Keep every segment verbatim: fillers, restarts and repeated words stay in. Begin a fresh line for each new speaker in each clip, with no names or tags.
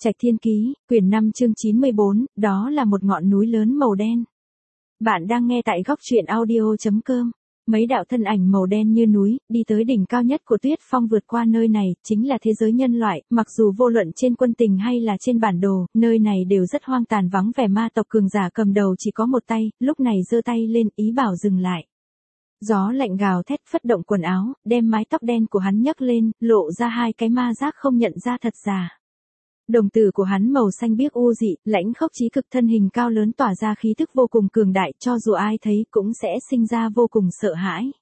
Trạch Thiên Ký, quyển năm chương chín mươi bốn, đó là một ngọn núi lớn màu đen. Bạn đang nghe tại góc truyện audio chấm com. Mấy đạo thân ảnh màu đen như núi, đi tới đỉnh cao nhất của tuyết phong vượt qua nơi này, chính là thế giới nhân loại, mặc dù vô luận trên quân tình hay là trên bản đồ, nơi này đều rất hoang tàn vắng vẻ. Ma tộc cường giả cầm đầu chỉ có một tay, lúc này giơ tay lên ý bảo dừng lại. Gió lạnh gào thét phất động quần áo, đem mái tóc đen của hắn nhấc lên, lộ ra hai cái ma giác không nhận ra thật giả. Đồng tử của hắn màu xanh biếc u dị, lãnh khốc chí cực, thân hình cao lớn tỏa ra khí thức vô cùng cường đại, cho dù ai thấy cũng sẽ sinh ra vô cùng sợ hãi.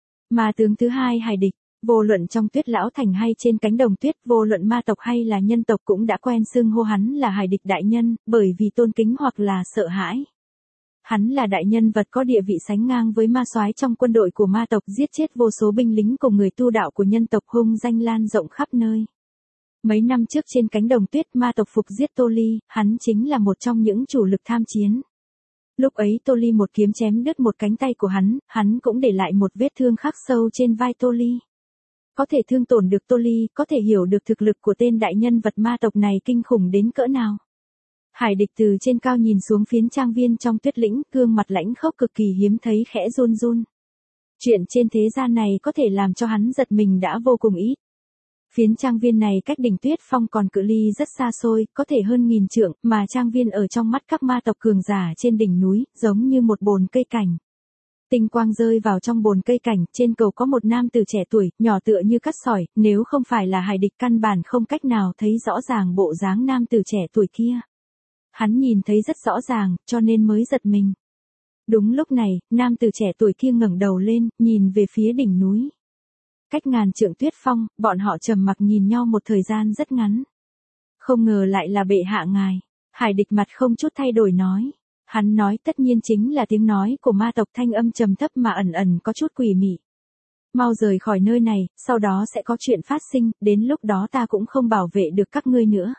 Ma tướng thứ hai Hải Địch, vô luận trong Tuyết Lão Thành hay trên cánh đồng tuyết, vô luận ma tộc hay là nhân tộc cũng đã quen xưng hô hắn là Hải Địch đại nhân, bởi vì tôn kính hoặc là sợ hãi. Hắn là đại nhân vật có địa vị sánh ngang với ma soái trong quân đội của ma tộc, giết chết vô số binh lính cùng người tu đạo của nhân tộc, hung danh lan rộng khắp nơi. Mấy năm trước trên cánh đồng tuyết, ma tộc phục giết Tô Ly, hắn chính là một trong những chủ lực tham chiến. Lúc ấy Tô Ly một kiếm chém đứt một cánh tay của hắn, hắn cũng để lại một vết thương khắc sâu trên vai Tô Ly. Có thể thương tổn được Tô Ly, có thể hiểu được thực lực của tên đại nhân vật ma tộc này kinh khủng đến cỡ nào. Hải Địch từ trên cao nhìn xuống phiến trang viên trong tuyết lĩnh, gương mặt lãnh khốc cực kỳ hiếm thấy khẽ run run. Chuyện trên thế gian này có thể làm cho hắn giật mình đã vô cùng ít. Phiến trang viên này cách đỉnh tuyết phong còn cự ly rất xa xôi, có thể hơn nghìn trượng, mà trang viên ở trong mắt các ma tộc cường giả trên đỉnh núi, giống như một bồn cây cảnh. Tinh quang rơi vào trong bồn cây cảnh, trên cầu có một nam tử trẻ tuổi, nhỏ tựa như cắt sỏi, nếu không phải là Hải Địch căn bản không cách nào thấy rõ ràng bộ dáng nam tử trẻ tuổi kia. Hắn nhìn thấy rất rõ ràng, cho nên mới giật mình. Đúng lúc này, nam tử trẻ tuổi kia ngẩng đầu lên, nhìn về phía đỉnh núi. Cách ngàn trượng tuyết phong, bọn họ trầm mặc nhìn nhau một thời gian rất ngắn. Không ngờ lại là bệ hạ ngài. Hải Địch mặt không chút thay đổi nói. Hắn nói tất nhiên chính là tiếng nói của ma tộc, thanh âm trầm thấp mà ẩn ẩn có chút quỷ mị. Mau rời khỏi nơi này, sau đó sẽ có chuyện phát sinh, đến lúc đó ta cũng không bảo vệ được các ngươi nữa.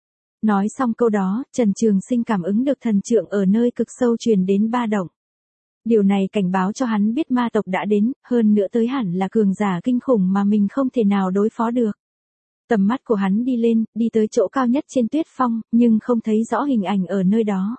Nói xong câu đó, Trần Trường Sinh cảm ứng được thần trượng ở nơi cực sâu truyền đến ba động. Điều này cảnh báo cho hắn biết ma tộc đã đến, hơn nữa tới hẳn là cường giả kinh khủng mà mình không thể nào đối phó được. Tầm mắt của hắn đi lên, đi tới chỗ cao nhất trên tuyết phong, nhưng không thấy rõ hình ảnh ở nơi đó.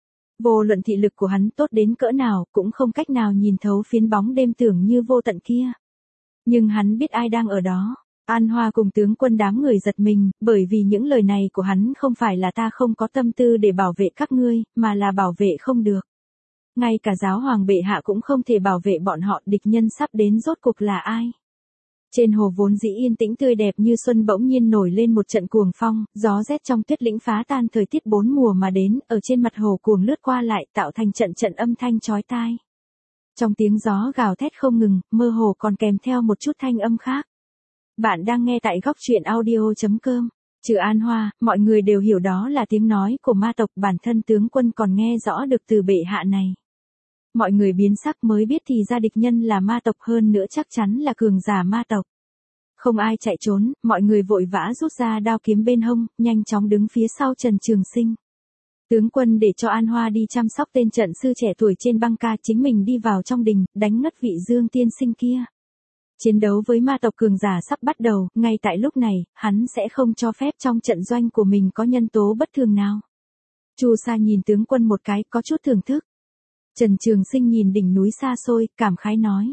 Vô luận thị lực của hắn tốt đến cỡ nào, cũng không cách nào nhìn thấu phiến bóng đêm tưởng như vô tận kia. Nhưng hắn biết ai đang ở đó. An Hoa cùng tướng quân đám người giật mình, bởi vì những lời này của hắn không phải là ta không có tâm tư để bảo vệ các ngươi, mà là bảo vệ không được. Ngay cả giáo hoàng bệ hạ cũng không thể bảo vệ bọn họ, địch nhân sắp đến rốt cuộc là ai? Trên hồ vốn dĩ yên tĩnh tươi đẹp như xuân bỗng nhiên nổi lên một trận cuồng phong, gió rét trong tuyết lĩnh phá tan thời tiết bốn mùa mà đến, ở trên mặt hồ cuồng lướt qua lại tạo thành trận trận âm thanh chói tai. Trong tiếng gió gào thét không ngừng, mơ hồ còn kèm theo một chút thanh âm khác. Bạn đang nghe tại góc truyện audio chấm com. Trừ An Hoa, mọi người đều hiểu đó là tiếng nói của ma tộc, bản thân tướng quân còn nghe rõ được từ bệ hạ này. Mọi người biến sắc mới biết thì ra địch nhân là ma tộc, hơn nữa chắc chắn là cường giả ma tộc. Không ai chạy trốn, mọi người vội vã rút ra đao kiếm bên hông, nhanh chóng đứng phía sau Trần Trường Sinh. Tướng quân để cho An Hoa đi chăm sóc tên trận sư trẻ tuổi trên băng ca, chính mình đi vào trong đình, đánh ngất vị Dương tiên sinh kia. Chiến đấu với ma tộc cường giả sắp bắt đầu, ngay tại lúc này, hắn sẽ không cho phép trong trận doanh của mình có nhân tố bất thường nào. Chu Sa nhìn tướng quân một cái, có chút thưởng thức. Trần Trường Sinh nhìn đỉnh núi xa xôi, cảm khái nói.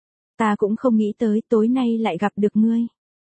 Ta cũng không nghĩ tới tối nay lại gặp được ngươi.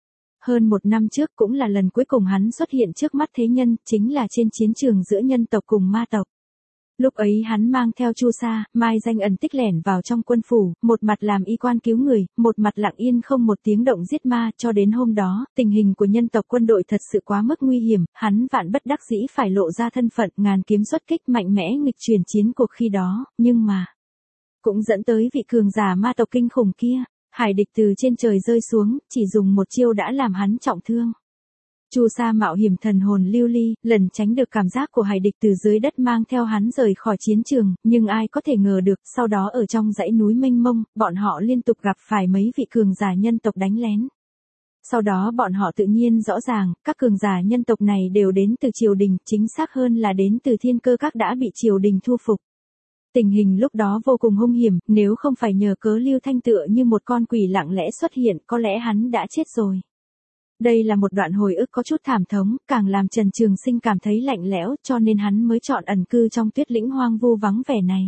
Hơn một năm trước cũng là lần cuối cùng hắn xuất hiện trước mắt thế nhân, chính là trên chiến trường giữa nhân tộc cùng ma tộc. Lúc ấy hắn mang theo Chu Sa, mai danh ẩn tích lẻn vào trong quân phủ, một mặt làm y quan cứu người, một mặt lặng yên không một tiếng động giết ma, cho đến hôm đó, tình hình của nhân tộc quân đội thật sự quá mức nguy hiểm, hắn vạn bất đắc dĩ phải lộ ra thân phận, ngàn kiếm xuất kích mạnh mẽ nghịch chuyển chiến cuộc khi đó, nhưng mà cũng dẫn tới vị cường giả ma tộc kinh khủng kia. Hải Địch từ trên trời rơi xuống, chỉ dùng một chiêu đã làm hắn trọng thương. Chu Sa mạo hiểm thần hồn lưu ly, lần tránh được cảm giác của Hải Địch từ dưới đất mang theo hắn rời khỏi chiến trường, nhưng ai có thể ngờ được, sau đó ở trong dãy núi mênh mông, bọn họ liên tục gặp phải mấy vị cường giả nhân tộc đánh lén. Sau đó bọn họ tự nhiên rõ ràng, các cường giả nhân tộc này đều đến từ triều đình, chính xác hơn là đến từ Thiên Cơ Các đã bị triều đình thu phục. Tình hình lúc đó vô cùng hung hiểm, nếu không phải nhờ cớ Lưu Thanh tựa như một con quỷ lặng lẽ xuất hiện, có lẽ hắn đã chết rồi. Đây là một đoạn hồi ức có chút thảm thống, càng làm Trần Trường Sinh cảm thấy lạnh lẽo, cho nên hắn mới chọn ẩn cư trong tuyết lĩnh hoang vu vắng vẻ này.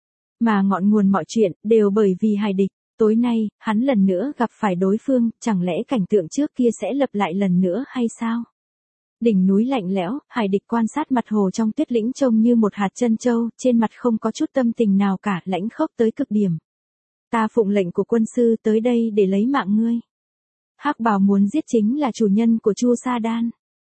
Mà ngọn nguồn mọi chuyện, đều bởi vì Hải Địch. Tối nay, hắn lần nữa gặp phải đối phương, chẳng lẽ cảnh tượng trước kia sẽ lặp lại lần nữa hay sao? Đỉnh núi lạnh lẽo, Hải Địch quan sát mặt hồ trong tuyết lĩnh trông như một hạt trân châu, trên mặt không có chút tâm tình nào cả, lãnh khốc tới cực điểm. Ta phụng lệnh của quân sư tới đây để lấy mạng ngươi. Hắc Bào muốn giết chính là chủ nhân của Chu Sa Đan.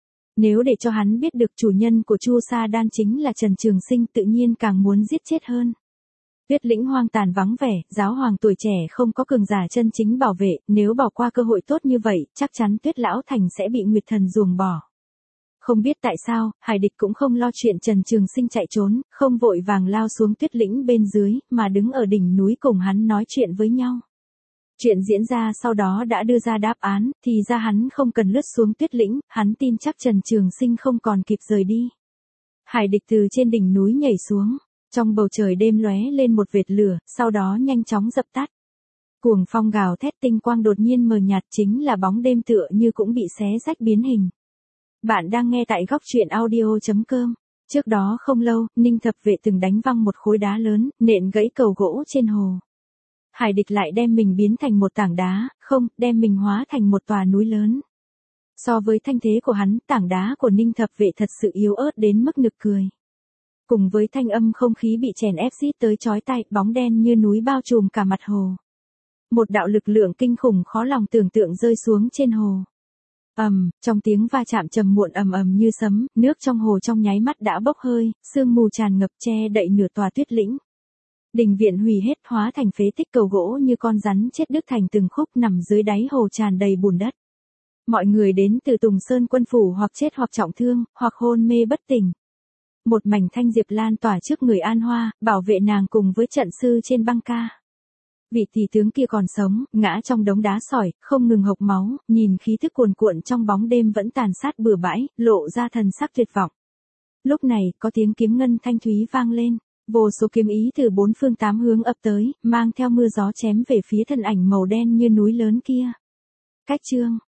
Nếu để cho hắn biết được chủ nhân của Chu Sa Đan chính là Trần Trường Sinh, tự nhiên càng muốn giết chết hơn. Tuyết lĩnh hoang tàn vắng vẻ, giáo hoàng tuổi trẻ không có cường giả chân chính bảo vệ, nếu bỏ qua cơ hội tốt như vậy, chắc chắn Tuyết Lão Thành sẽ bị Nguyệt Thần ruồng bỏ. Không biết tại sao, Hải Địch cũng không lo chuyện Trần Trường Sinh chạy trốn, không vội vàng lao xuống tuyết lĩnh bên dưới, mà đứng ở đỉnh núi cùng hắn nói chuyện với nhau. Chuyện diễn ra sau đó đã đưa ra đáp án, thì ra hắn không cần lướt xuống tuyết lĩnh, hắn tin chắc Trần Trường Sinh không còn kịp rời đi. Hải Địch từ trên đỉnh núi nhảy xuống, trong bầu trời đêm lóe lên một vệt lửa, sau đó nhanh chóng dập tắt. Cuồng phong gào thét, tinh quang đột nhiên mờ nhạt, chính là bóng đêm tựa như cũng bị xé rách biến hình. Bạn đang nghe tại góc truyện audio chấm com. Trước đó không lâu, Ninh Thập Vệ từng đánh văng một khối đá lớn, nện gãy cầu gỗ trên hồ. Hải Địch lại đem mình biến thành một tảng đá, không, đem mình hóa thành một tòa núi lớn. So với thanh thế của hắn, tảng đá của Ninh Thập Vệ thật sự yếu ớt đến mức nực cười. Cùng với thanh âm không khí bị chèn ép xít tới chói tai, bóng đen như núi bao trùm cả mặt hồ. Một đạo lực lượng kinh khủng khó lòng tưởng tượng rơi xuống trên hồ. Ầm, um, trong tiếng va chạm trầm muộn ầm ầm như sấm, nước trong hồ trong nháy mắt đã bốc hơi, sương mù tràn ngập che đậy nửa tòa tuyết lĩnh. Đình viện hủy hết, hóa thành phế tích, cầu gỗ như con rắn chết đứt thành từng khúc nằm dưới đáy hồ tràn đầy bùn đất. Mọi người đến từ Tùng Sơn quân phủ hoặc chết hoặc trọng thương, hoặc hôn mê bất tỉnh. Một mảnh thanh diệp lan tỏa trước người An Hoa, bảo vệ nàng cùng với trận sư trên băng ca. Vị tỷ tướng kia còn sống, ngã trong đống đá sỏi, không ngừng hộc máu, nhìn khí thức cuồn cuộn trong bóng đêm vẫn tàn sát bừa bãi, lộ ra thần sắc tuyệt vọng. Lúc này, có tiếng kiếm ngân thanh thúy vang lên, vô số kiếm ý từ bốn phương tám hướng ập tới, mang theo mưa gió chém về phía thân ảnh màu đen như núi lớn kia. Cách chương